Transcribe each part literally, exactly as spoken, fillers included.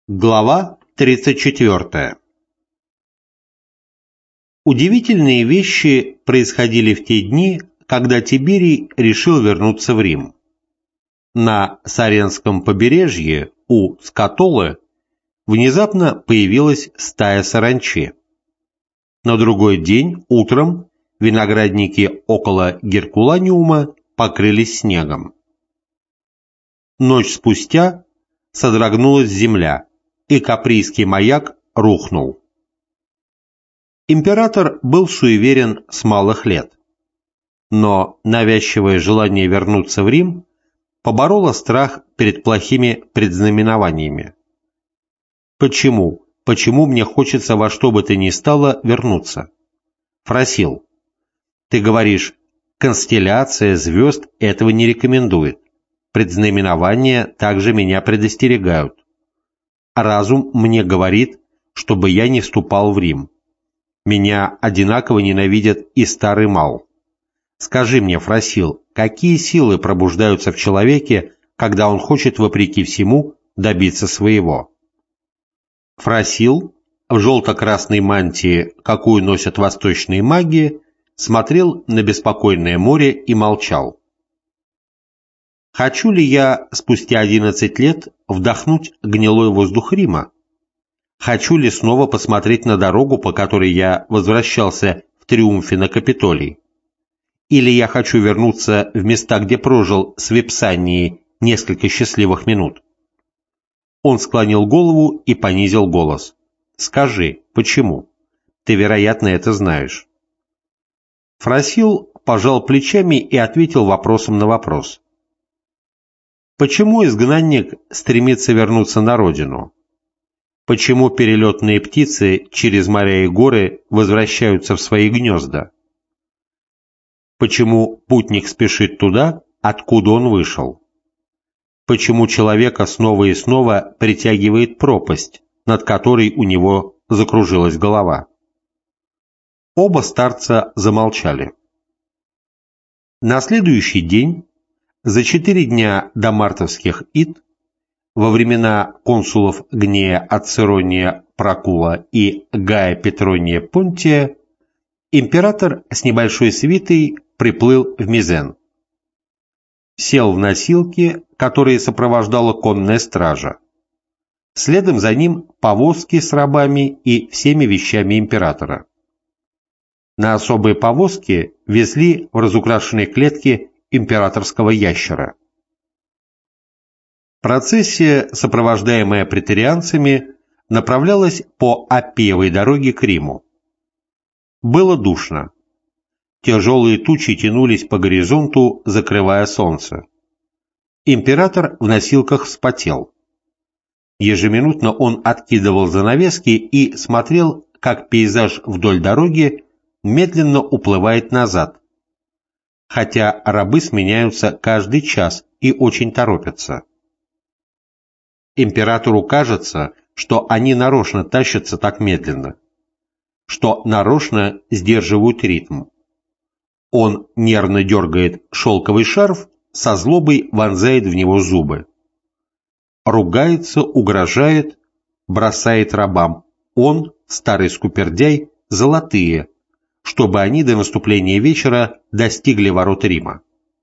Глава тридцать четвёртая. Удивительные вещи происходили в те дни, когда Тиберий решил вернуться в Рим. На Саренском побережье у Скатолы внезапно появилась стая саранчи. На другой день утром виноградники около Геркуланиума покрылись снегом. Ночь спустя содрогнулась земля, и Каприйский маяк рухнул. Император был суеверен с малых лет, но навязчивое желание вернуться в Рим побороло страх перед плохими предзнаменованиями. Почему? Почему мне хочется во что бы то ни стало вернуться? Фросил, ты говоришь, констелляция звезд этого не рекомендует. Предзнаменования также меня предостерегают. Разум мне говорит, чтобы я не вступал в Рим. Меня одинаково ненавидят и старый мал. Скажи мне, Фросил, какие силы пробуждаются в человеке, когда он хочет, вопреки всему, добиться своего? Фросил, в желто-красной мантии, какую носят восточные маги, смотрел на беспокойное море и молчал. Хочу ли я спустя одиннадцать лет вдохнуть гнилой воздух Рима? Хочу ли снова посмотреть на дорогу, по которой я возвращался в триумфе на Капитолий? Или я хочу вернуться в места, где прожил с Випсанией несколько счастливых минут? Он склонил голову и понизил голос. Скажи, почему? Ты, вероятно, это знаешь. Фросил пожал плечами и ответил вопросом на вопрос. Почему изгнанник стремится вернуться на родину? Почему перелетные птицы через моря и горы возвращаются в свои гнезда? Почему путник спешит туда, откуда он вышел? Почему человека снова и снова притягивает пропасть, над которой у него закружилась голова? Оба старца замолчали. На следующий день, за четыре дня до мартовских ид, во времена консулов Гнея Ацерония Прокула и Гая Петрония Понтия, император с небольшой свитой приплыл в Мизен. Сел в носилки, которые сопровождала конная стража. Следом за ним повозки с рабами и всеми вещами императора. На особые повозки везли в разукрашенной клетке императорского ящера. Процессия, сопровождаемая преторианцами, направлялась по Аппиевой дороге к Риму. Было душно. Тяжелые тучи тянулись по горизонту, закрывая солнце. Император в носилках вспотел. Ежеминутно он откидывал занавески и смотрел, как пейзаж вдоль дороги медленно уплывает назад, хотя рабы сменяются каждый час и очень торопятся. Императору кажется, что они нарочно тащатся так медленно, что нарочно сдерживают ритм. Он нервно дергает шелковый шарф, со злобой вонзает в него зубы. Ругается, угрожает, бросает рабам. Он, старый скупердяй, золотые, чтобы они до наступления вечера достигли ворот Рима.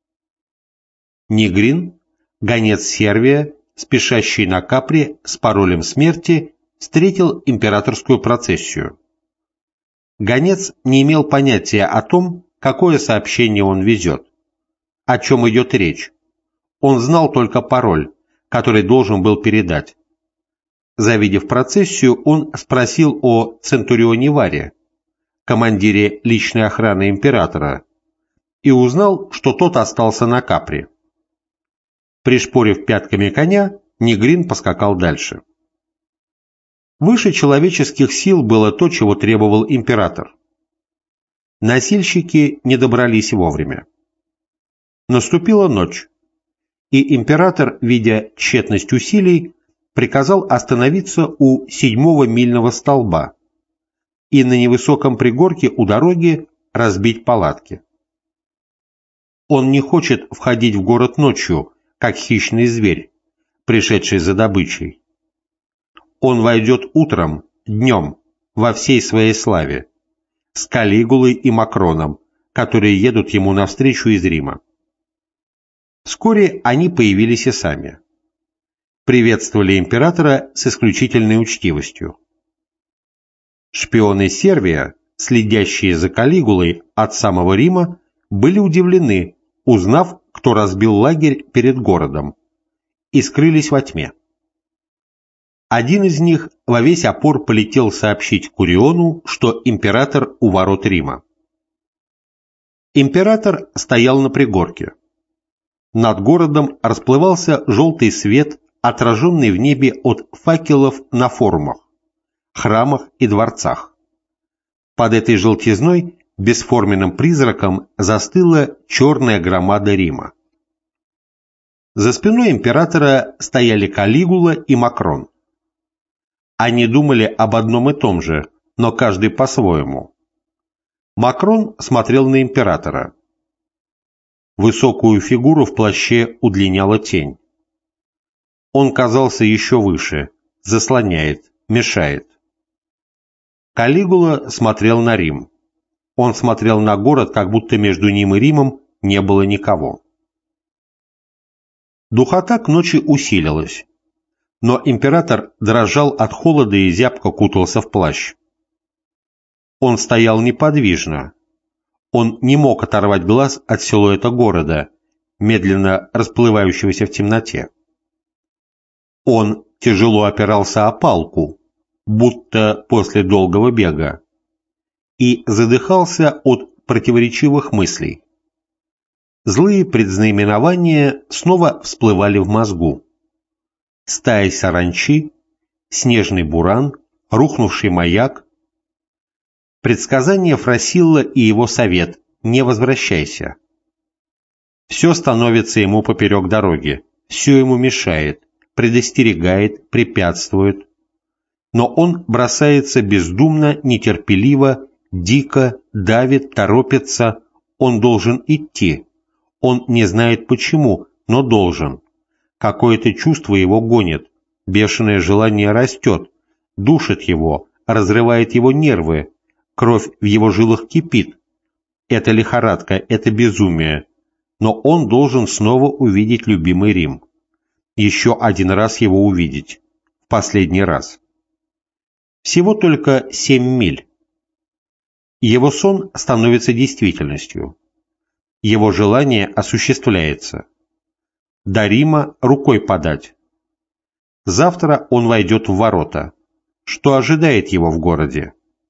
Нигрин, гонец Сервия, спешащий на Капри с паролем смерти, встретил императорскую процессию. Гонец не имел понятия о том, какое сообщение он везет, о чем идет речь. Он знал только пароль, который должен был передать. Завидев процессию, он спросил о центурионе Варе, командире личной охраны императора, и узнал, что тот остался на Капри. Пришпорив пятками коня, Нигрин поскакал дальше. Выше человеческих сил было то, чего требовал император. Носильщики не добрались вовремя. Наступила ночь, и император, видя тщетность усилий, приказал остановиться у седьмого мильного столба и на невысоком пригорке у дороги разбить палатки. Он не хочет входить в город ночью, как хищный зверь, пришедший за добычей. Он войдет утром, днем, во всей своей славе, с Калигулой и Макроном, которые едут ему навстречу из Рима. Вскоре они появились и сами. Приветствовали императора с исключительной учтивостью. Шпионы Сервия, следящие за Калигулой от самого Рима, были удивлены, узнав, кто разбил лагерь перед городом, и скрылись во тьме. Один из них во весь опор полетел сообщить Куриону, что император у ворот Рима. Император стоял на пригорке. Над городом расплывался желтый свет, отраженный в небе от факелов на форумах, храмах и дворцах. Под этой желтизной бесформенным призраком застыла черная громада Рима. За спиной императора стояли Калигула и Макрон. Они думали об одном и том же, но каждый по-своему. Макрон смотрел на императора. Высокую фигуру в плаще удлиняла тень. Он казался еще выше, заслоняет, мешает. Калигула смотрел на Рим. Он смотрел на город, как будто между ним и Римом не было никого. Духота к ночи усилилась, но император дрожал от холода и зябко кутался в плащ. Он стоял неподвижно. Он не мог оторвать глаз от силуэта города, медленно расплывающегося в темноте. Он тяжело опирался о палку, будто после долгого бега, и задыхался от противоречивых мыслей. Злые предзнаменования снова всплывали в мозгу. Стая саранчи, снежный буран, рухнувший маяк. Предсказание Фросилла и его совет «Не возвращайся». Все становится ему поперек дороги, все ему мешает, предостерегает, препятствует. Но он бросается бездумно, нетерпеливо, дико, давит, торопится. Он должен идти. Он не знает почему, но должен. Какое-то чувство его гонит, бешеное желание растет, душит его, разрывает его нервы, кровь в его жилах кипит. Это лихорадка, это безумие. Но он должен снова увидеть любимый Рим. Еще один раз его увидеть. В последний раз. Всего только семь миль. Его сон становится действительностью. Его желание осуществляется. До Рима рукой подать. Завтра он войдет в ворота. Что ожидает его в городе?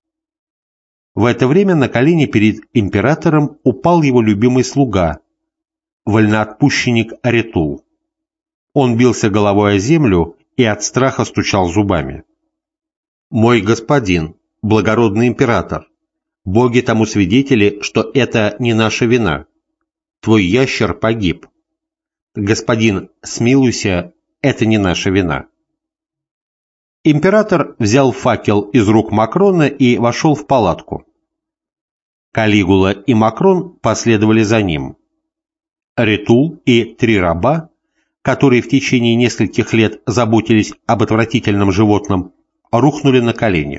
В это время на колени перед императором упал его любимый слуга, вольноотпущенник Аретул. Он бился головой о землю и от страха стучал зубами. «Мой господин, благородный император, боги тому свидетели, что это не наша вина. Твой ящер погиб. Господин, смилуйся, это не наша вина». Император взял факел из рук Макрона и вошел в палатку. Калигула и Макрон последовали за ним. Ретул и три раба, которые в течение нескольких лет заботились об отвратительном животном, рухнули на колени.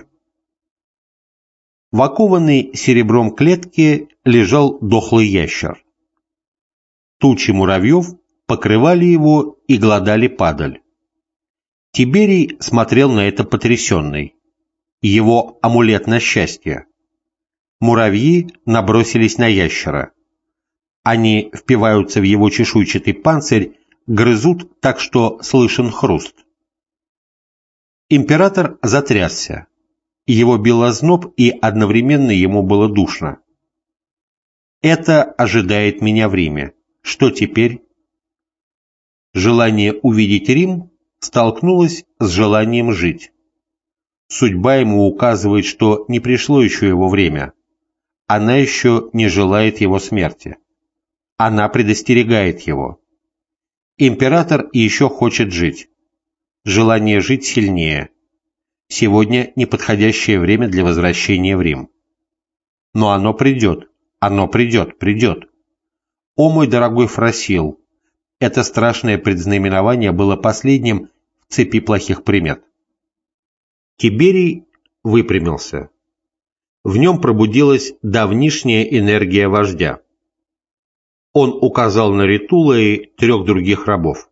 В окованной серебром клетке лежал дохлый ящер. Тучи муравьев покрывали его и глодали падаль. Тиберий смотрел на это потрясенный. Его амулет на счастье. Муравьи набросились на ящера. Они впиваются в его чешуйчатый панцирь, грызут так, что слышен хруст. Император затрясся. Его бил озноб, и одновременно ему было душно. «Это ожидает меня в Риме. Что теперь?» Желание увидеть Рим столкнулось с желанием жить. Судьба ему указывает, что не пришло еще его время. Она еще не желает его смерти. Она предостерегает его. Император еще хочет жить. Желание жить сильнее. Сегодня неподходящее время для возвращения в Рим. Но оно придет, оно придет, придет. О, мой дорогой Фросилл, это страшное предзнаменование было последним в цепи плохих примет. Тиберий выпрямился. В нем пробудилась давнишняя энергия вождя. Он указал на Ритула и трех других рабов.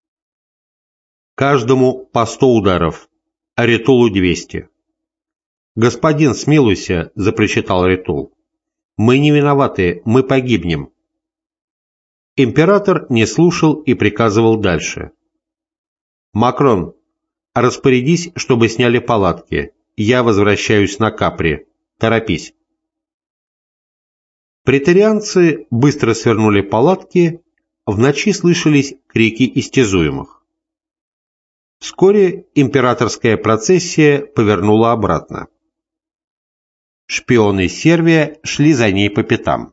Каждому по сто ударов, а Ритулу двести. «Господин, смилуйся», — запричитал Ритул. «Мы не виноваты, мы погибнем». Император не слушал и приказывал дальше. «Макрон, распорядись, чтобы сняли палатки. Я возвращаюсь на Капри. Торопись». Преторианцы быстро свернули палатки, в ночи слышались крики истязуемых. Вскоре императорская процессия повернула обратно. Шпионы Сервия шли за ней по пятам.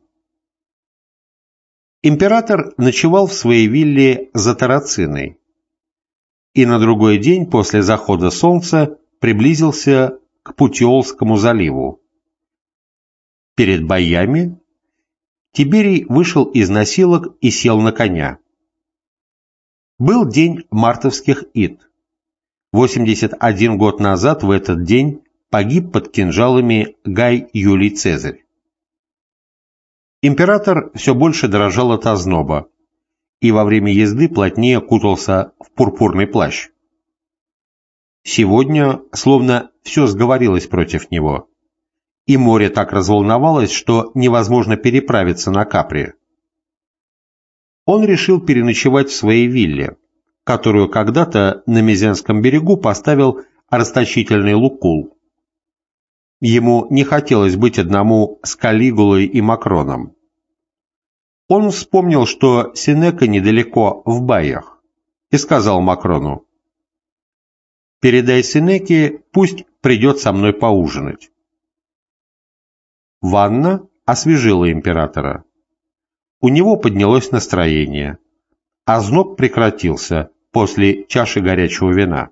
Император ночевал в своей вилле за Тарациной и на другой день после захода солнца приблизился к Путиолскому заливу. Перед боями Тиберий вышел из насилок и сел на коня. Был день мартовских ид. восемьдесят один год назад в этот день погиб под кинжалами Гай Юлий Цезарь. Император все больше дрожал от озноба и во время езды плотнее кутался в пурпурный плащ. Сегодня словно все сговорилось против него, и море так разволновалось, что невозможно переправиться на Капри. Он решил переночевать в своей вилле, которую когда-то на Мезенском берегу поставил расточительный Лукул. Ему не хотелось быть одному с Калигулой и Макроном. Он вспомнил, что Сенека недалеко в Баях, и сказал Макрону: «Передай Сенеке, пусть придет со мной поужинать». Ванна освежила императора. У него поднялось настроение, а озноб прекратился после чаши горячего вина.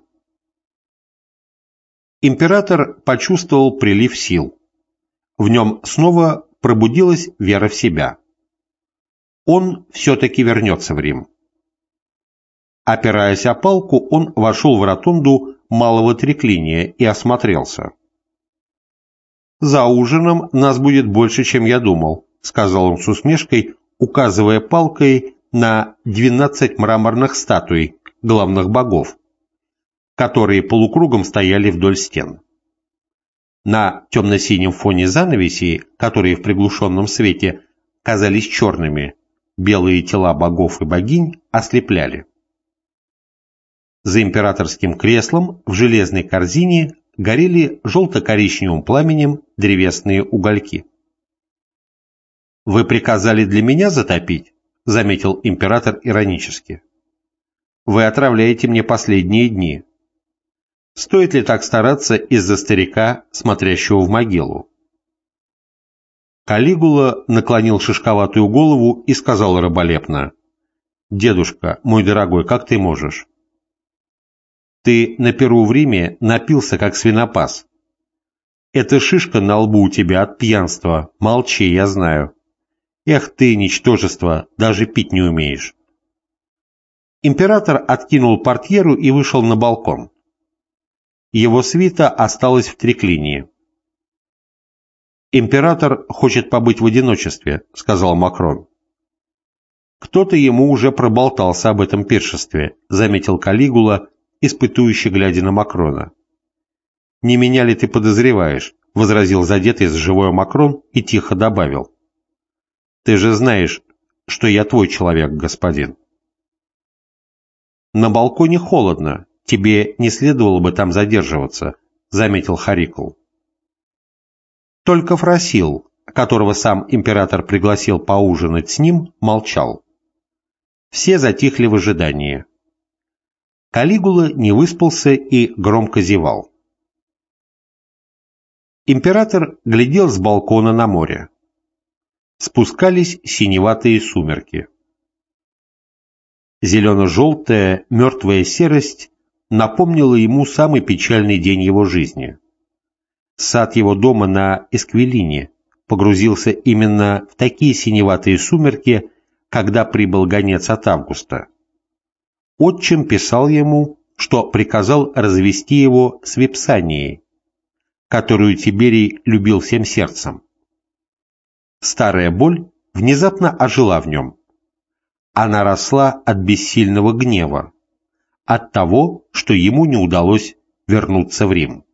Император почувствовал прилив сил. В нем снова пробудилась вера в себя. Он все-таки вернется в Рим. Опираясь о палку, он вошел в ротонду малого треклиния и осмотрелся. «За ужином нас будет больше, чем я думал», — сказал он с усмешкой, указывая палкой на двенадцать мраморных статуй главных богов, которые полукругом стояли вдоль стен. На темно-синем фоне занавесей, которые в приглушенном свете казались черными, белые тела богов и богинь ослепляли. За императорским креслом в железной корзине горели желто-коричневым пламенем древесные угольки. «Вы приказали для меня затопить?» — заметил император иронически. «Вы отравляете мне последние дни. Стоит ли так стараться из-за старика, смотрящего в могилу?» Калигула наклонил шишковатую голову и сказал раболепно: «Дедушка, мой дорогой, как ты можешь? Ты на Перу в Риме напился, как свинопас. Эта шишка на лбу у тебя от пьянства. Молчи, я знаю. Эх ты, ничтожество, даже пить не умеешь». Император откинул портьеру и вышел на балкон. Его свита осталась в треклинии. «Император хочет побыть в одиночестве», — сказал Макрон. «Кто-то ему уже проболтался об этом пиршестве», — заметил Калигула, испытующе глядя на Макрона. «Не меня ли ты подозреваешь?» — возразил задетый за живое Макрон и тихо добавил: «Ты же знаешь, что я твой человек, господин». «На балконе холодно, тебе не следовало бы там задерживаться», — заметил Харикл. Только Фросил, которого сам император пригласил поужинать с ним, молчал. Все затихли в ожидании. Калигула не выспался и громко зевал. Император глядел с балкона на море. Спускались синеватые сумерки. Зелено-желтая мертвая серость напомнила ему самый печальный день его жизни. Сад его дома на Эсквилине погрузился именно в такие синеватые сумерки, когда прибыл гонец от Августа. Отчим писал ему, что приказал развести его с Випсанией, которую Тиберий любил всем сердцем. Старая боль внезапно ожила в нем. Она росла от бессильного гнева, от того, что ему не удалось вернуться в Рим.